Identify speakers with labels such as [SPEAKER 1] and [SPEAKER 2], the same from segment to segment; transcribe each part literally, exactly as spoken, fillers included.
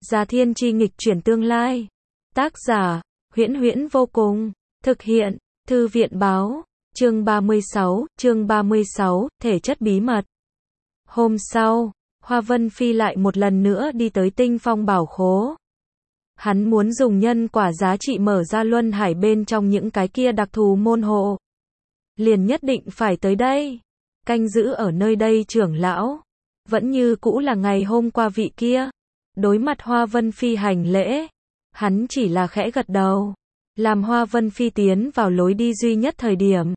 [SPEAKER 1] Già Thiên Chi nghịch chuyển tương lai. Tác giả, Huyễn Huyễn vô cùng. Thực hiện, Thư viện báo. Chương ba mươi sáu, chương ba mươi sáu, thể chất bí mật. Hôm sau, Hoa Vân Phi lại một lần nữa đi tới Tinh Phong bảo khố. Hắn muốn dùng nhân quả giá trị mở ra luân hải bên trong những cái kia đặc thù môn hộ. Liền nhất định phải tới đây. Canh giữ ở nơi đây trưởng lão. Vẫn như cũ là ngày hôm qua vị kia. Đối mặt Hoa Vân Phi hành lễ. Hắn chỉ là khẽ gật đầu. Làm Hoa Vân Phi tiến vào lối đi duy nhất thời điểm.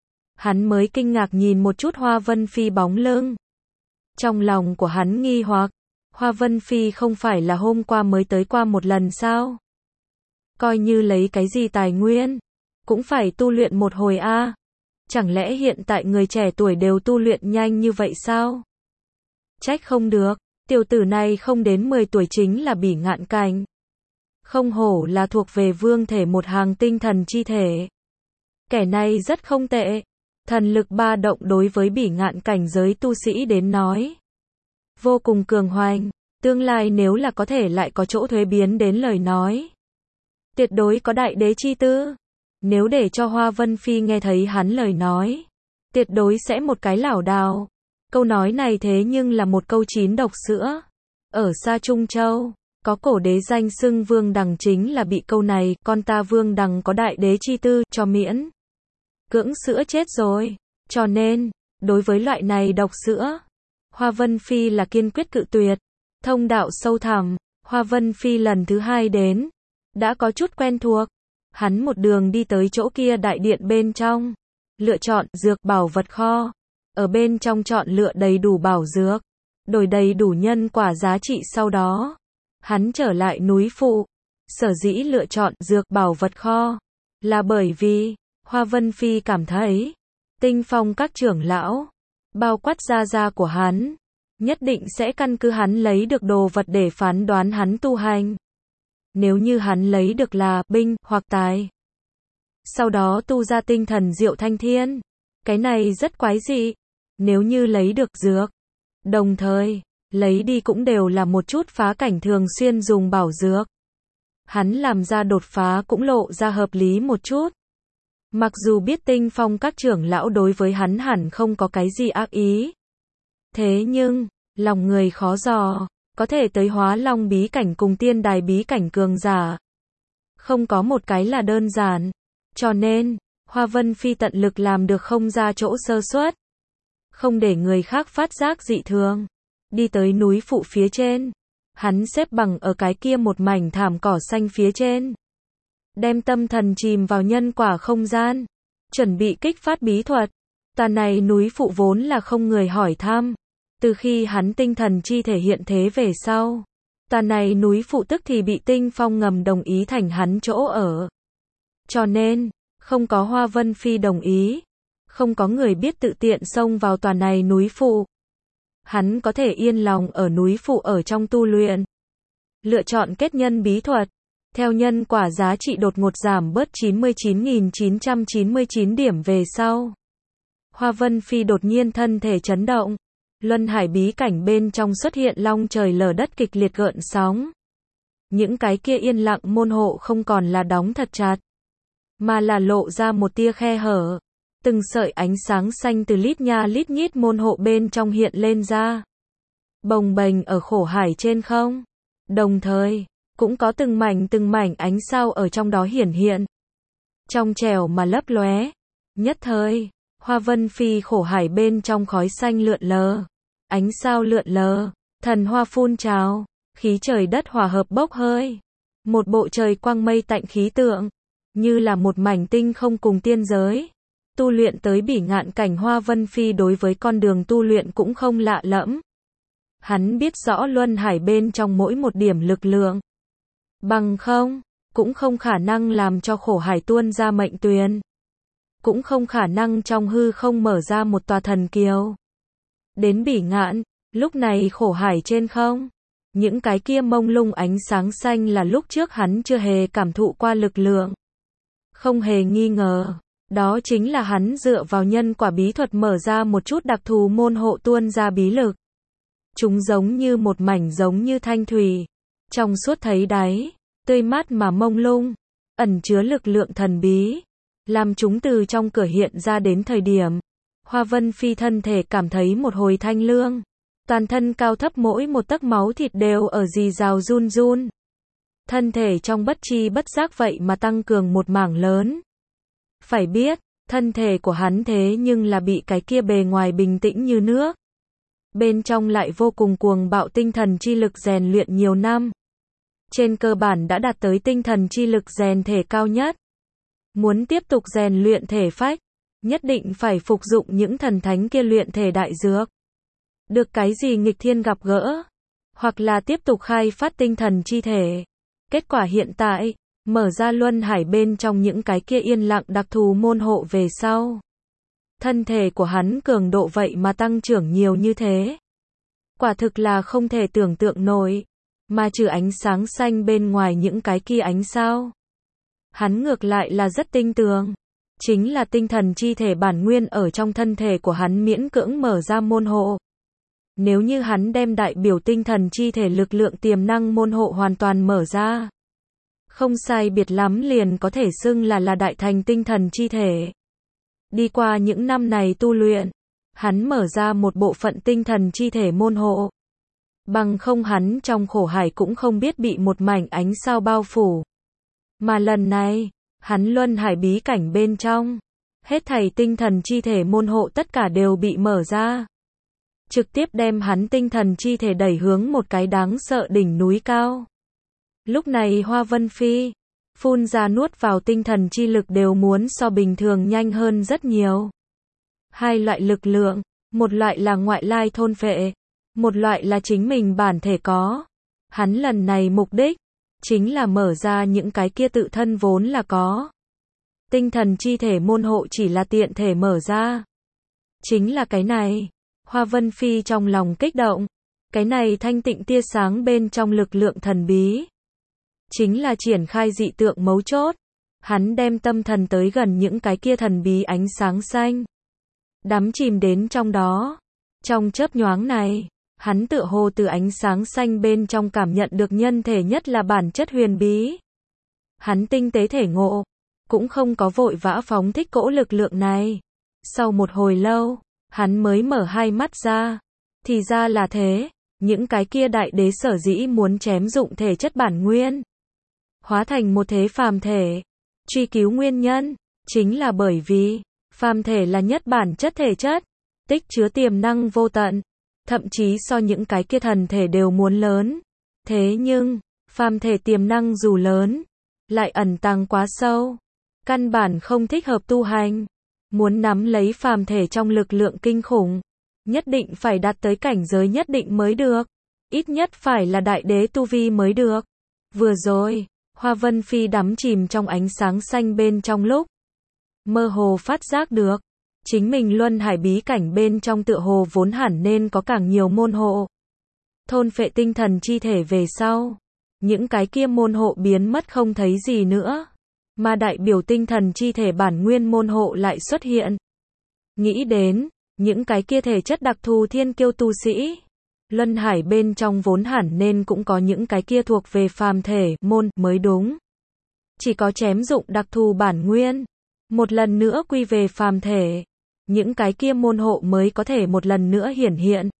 [SPEAKER 1] Hắn mới kinh ngạc nhìn một chút Hoa Vân Phi bóng lưng. Trong lòng của hắn nghi hoặc. Hoa Vân Phi không phải là hôm qua mới tới qua một lần sao? Coi như lấy cái gì tài nguyên. Cũng phải tu luyện một hồi a. À. Chẳng lẽ hiện tại người trẻ tuổi đều tu luyện nhanh như vậy sao? Trách không được. Tiểu tử này không đến mười tuổi chính là bỉ ngạn cảnh. Không hổ là thuộc về vương thể một hàng tinh thần chi thể. Kẻ này rất không tệ. Thần lực ba động đối với bỉ ngạn cảnh giới tu sĩ đến nói. Vô cùng cường hoành. Tương lai nếu là có thể lại có chỗ thuế biến đến lời nói. Tuyệt đối có đại đế chi tư. Nếu để cho Hoa Vân Phi nghe thấy hắn lời nói. Tuyệt đối sẽ một cái lảo đảo. Câu nói này thế nhưng là một câu chín độc sữa. Ở xa Trung Châu. Có cổ đế danh xưng Vương Đằng chính là bị câu này, con ta Vương Đằng có đại đế chi tư, cho miễn. Cưỡng sữa chết rồi. Cho nên, đối với loại này độc sữa, Hoa Vân Phi là kiên quyết cự tuyệt. Thông đạo sâu thẳm, Hoa Vân Phi lần thứ hai đến. Đã có chút quen thuộc. Hắn một đường đi tới chỗ kia đại điện bên trong. Lựa chọn dược bảo vật kho. Ở bên trong chọn lựa đầy đủ bảo dược. Đổi đầy đủ nhân quả giá trị sau đó. Hắn trở lại núi phụ. Sở dĩ lựa chọn dược bảo vật kho. Là bởi vì, Hoa Vân Phi cảm thấy. Tinh Phong các trưởng lão. Bao quát gia gia của hắn. Nhất định sẽ căn cứ hắn lấy được đồ vật để phán đoán hắn tu hành. Nếu như hắn lấy được là binh hoặc tài. Sau đó tu ra tinh thần diệu thanh thiên. Cái này rất quái dị. Nếu như lấy được dược. Đồng thời, lấy đi cũng đều là một chút phá cảnh thường xuyên dùng bảo dược. Hắn làm ra đột phá cũng lộ ra hợp lý một chút. Mặc dù biết Tinh Phong các trưởng lão đối với hắn hẳn không có cái gì ác ý. Thế nhưng, lòng người khó dò, có thể tới Hóa Long bí cảnh cùng Tiên Đài bí cảnh cường giả. Không có một cái là đơn giản. Cho nên, Hoa Vân Phi tận lực làm được không ra chỗ sơ suất. Không để người khác phát giác dị thường. Đi tới núi phụ phía trên. Hắn xếp bằng ở cái kia một mảnh thảm cỏ xanh phía trên. Đem tâm thần chìm vào nhân quả không gian. Chuẩn bị kích phát bí thuật. Tòa này núi phụ vốn là không người hỏi thăm. Từ khi hắn tinh thần chi thể hiện thế về sau. Tòa này núi phụ tức thì bị Tinh Phong ngầm đồng ý thành hắn chỗ ở. Cho nên, không có Hoa Vân Phi đồng ý. Không có người biết tự tiện xông vào tòa này núi phụ. Hắn có thể yên lòng ở núi phụ ở trong tu luyện. Lựa chọn kết nhân bí thuật. Theo nhân quả giá trị đột ngột giảm bớt chín mươi chín nghìn chín trăm chín mươi chín điểm về sau. Hoa Vân Phi đột nhiên thân thể chấn động. Luân hải bí cảnh bên trong xuất hiện long trời lở đất kịch liệt gợn sóng. Những cái kia yên lặng môn hộ không còn là đóng thật chặt. Mà là lộ ra một tia khe hở. Từng sợi ánh sáng xanh từ lít nha lít nhít môn hộ bên trong hiện lên ra. Bồng bềnh ở khổ hải trên không. Đồng thời, cũng có từng mảnh từng mảnh ánh sao ở trong đó hiển hiện. Trong trẻo mà lấp lóe. Nhất thời, Hoa Vân Phi khổ hải bên trong khói xanh lượn lờ. Ánh sao lượn lờ. Thần hoa phun trào. Khí trời đất hòa hợp bốc hơi. Một bộ trời quang mây tạnh khí tượng. Như là một mảnh tinh không cùng tiên giới. Tu luyện tới bỉ ngạn cảnh Hoa Vân Phi đối với con đường tu luyện cũng không lạ lẫm. Hắn biết rõ luân hải bên trong mỗi một điểm lực lượng. Bằng không, cũng không khả năng làm cho khổ hải tuôn ra mệnh tuyền. Cũng không khả năng trong hư không mở ra một tòa thần kiều. Đến bỉ ngạn, lúc này khổ hải trên không. Những cái kia mông lung ánh sáng xanh là lúc trước hắn chưa hề cảm thụ qua lực lượng. Không hề nghi ngờ. Đó chính là hắn dựa vào nhân quả bí thuật mở ra một chút đặc thù môn hộ tuôn ra bí lực. Chúng giống như một mảnh giống như thanh thủy. trong suốt thấy đáy, tươi mát mà mông lung, ẩn chứa lực lượng thần bí, làm chúng từ trong cửa hiện ra đến thời điểm. Hoa Vân Phi thân thể cảm thấy một hồi thanh lương, toàn thân cao thấp mỗi một tấc máu thịt đều ở rì rào run run. Thân thể trong bất chi bất giác vậy mà tăng cường một mảng lớn. Phải biết, thân thể của hắn thế nhưng là bị cái kia bề ngoài bình tĩnh như nước, bên trong lại vô cùng cuồng bạo tinh thần chi lực rèn luyện nhiều năm. Trên cơ bản đã đạt tới tinh thần chi lực rèn thể cao nhất. Muốn tiếp tục rèn luyện thể phách, nhất định phải phục dụng những thần thánh kia luyện thể đại dược. Được cái gì nghịch thiên gặp gỡ, hoặc là tiếp tục khai phát tinh thần chi thể. Kết quả hiện tại, mở ra luân hải bên trong những cái kia yên lặng đặc thù môn hộ về sau. Thân thể của hắn cường độ vậy mà tăng trưởng nhiều như thế. Quả thực là không thể tưởng tượng nổi, mà trừ ánh sáng xanh bên ngoài những cái kia ánh sao. Hắn ngược lại là rất tinh tường. Chính là tinh thần chi thể bản nguyên ở trong thân thể của hắn miễn cưỡng mở ra môn hộ. Nếu như hắn đem đại biểu tinh thần chi thể lực lượng tiềm năng môn hộ hoàn toàn mở ra, không sai biệt lắm liền có thể xưng là là đại thành tinh thần chi thể. Đi qua những năm này tu luyện, hắn mở ra một bộ phận tinh thần chi thể môn hộ. Bằng không hắn trong khổ hải cũng không biết bị một mảnh ánh sao bao phủ. Mà lần này, hắn luân hải bí cảnh bên trong, hết thảy tinh thần chi thể môn hộ tất cả đều bị mở ra. Trực tiếp đem hắn tinh thần chi thể đẩy hướng một cái đáng sợ đỉnh núi cao. Lúc này Hoa Vân Phi, phun ra nuốt vào tinh thần chi lực đều muốn so bình thường nhanh hơn rất nhiều. Hai loại lực lượng, một loại là ngoại lai thôn phệ, một loại là chính mình bản thể có. Hắn lần này mục đích, chính là mở ra những cái kia tự thân vốn là có. Tinh thần chi thể môn hộ chỉ là tiện thể mở ra. Chính là cái này. Hoa Vân Phi trong lòng kích động. Cái này thanh tịnh tia sáng bên trong lực lượng thần bí. Chính là triển khai dị tượng mấu chốt. Hắn đem tâm thần tới gần những cái kia thần bí ánh sáng xanh. Đắm chìm đến trong đó. Trong chớp nhoáng này, hắn tựa hồ từ ánh sáng xanh bên trong cảm nhận được nhân thể nhất là bản chất huyền bí. Hắn tinh tế thể ngộ, cũng không có vội vã phóng thích cỗ lực lượng này. Sau một hồi lâu, hắn mới mở hai mắt ra. Thì ra là thế, những cái kia đại đế sở dĩ muốn chém dụng thể chất bản nguyên, hóa thành một thế phàm thể. Truy cứu nguyên nhân, chính là bởi vì, phàm thể là nhất bản chất thể chất, tích chứa tiềm năng vô tận, thậm chí so những cái kia thần thể đều muốn lớn. Thế nhưng, phàm thể tiềm năng dù lớn, lại ẩn tàng quá sâu, căn bản không thích hợp tu hành. Muốn nắm lấy phàm thể trong lực lượng kinh khủng, nhất định phải đạt tới cảnh giới nhất định mới được, ít nhất phải là đại đế tu vi mới được. Vừa rồi, Hoa Vân Phi đắm chìm trong ánh sáng xanh bên trong lúc, mơ hồ phát giác được, chính mình luân hải bí cảnh bên trong tựa hồ vốn hẳn nên có càng nhiều môn hộ. Thôn phệ tinh thần chi thể về sau, những cái kia môn hộ biến mất không thấy gì nữa, mà đại biểu tinh thần chi thể bản nguyên môn hộ lại xuất hiện. Nghĩ đến, những cái kia thể chất đặc thù thiên kiêu tu sĩ, luân hải bên trong vốn hẳn nên cũng có những cái kia thuộc về phàm thể môn mới đúng. Chỉ có chém dụng đặc thù bản nguyên, một lần nữa quy về phàm thể, những cái kia môn hộ mới có thể một lần nữa hiển hiện.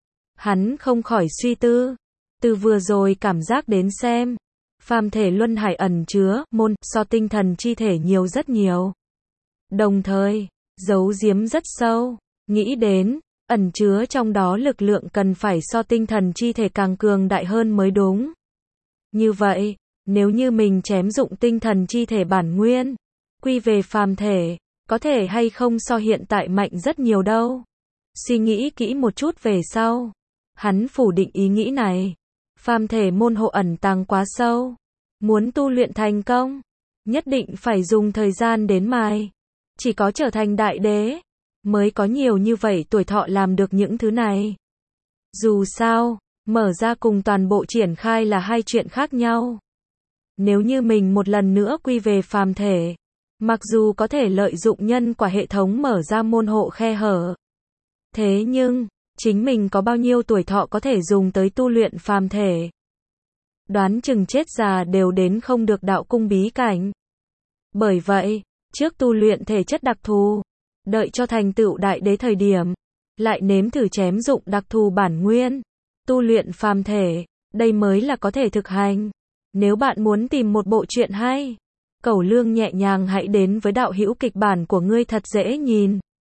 [SPEAKER 1] Hắn không khỏi suy tư, từ vừa rồi cảm giác đến xem, phàm thể luân hải ẩn chứa môn so tinh thần chi thể nhiều rất nhiều. Đồng thời, giấu giếm rất sâu, nghĩ đến, ẩn chứa trong đó lực lượng cần phải so tinh thần chi thể càng cường đại hơn mới đúng. Như vậy, nếu như mình chém dụng tinh thần chi thể bản nguyên, quy về phàm thể, có thể hay không so hiện tại mạnh rất nhiều đâu. Suy nghĩ kỹ một chút về sau, hắn phủ định ý nghĩ này. Phàm thể môn hộ ẩn tàng quá sâu, muốn tu luyện thành công, nhất định phải dùng thời gian đến mài. Chỉ có trở thành đại đế, mới có nhiều như vậy tuổi thọ làm được những thứ này. Dù sao, mở ra cùng toàn bộ triển khai là hai chuyện khác nhau. Nếu như mình một lần nữa quy về phàm thể, mặc dù có thể lợi dụng nhân quả hệ thống mở ra môn hộ khe hở, thế nhưng, chính mình có bao nhiêu tuổi thọ có thể dùng tới tu luyện phàm thể? đoán chừng chết già đều đến không được đạo cung bí cảnh. Bởi vậy, trước tu luyện thể chất đặc thù, đợi cho thành tựu đại đế thời điểm, lại nếm thử chém dụng đặc thù bản nguyên, tu luyện phàm thể, đây mới là có thể thực hành. Nếu bạn muốn tìm một bộ truyện hay, Cẩu Lương nhẹ nhàng hãy đến với đạo hữu kịch bản của ngươi thật dễ nhìn.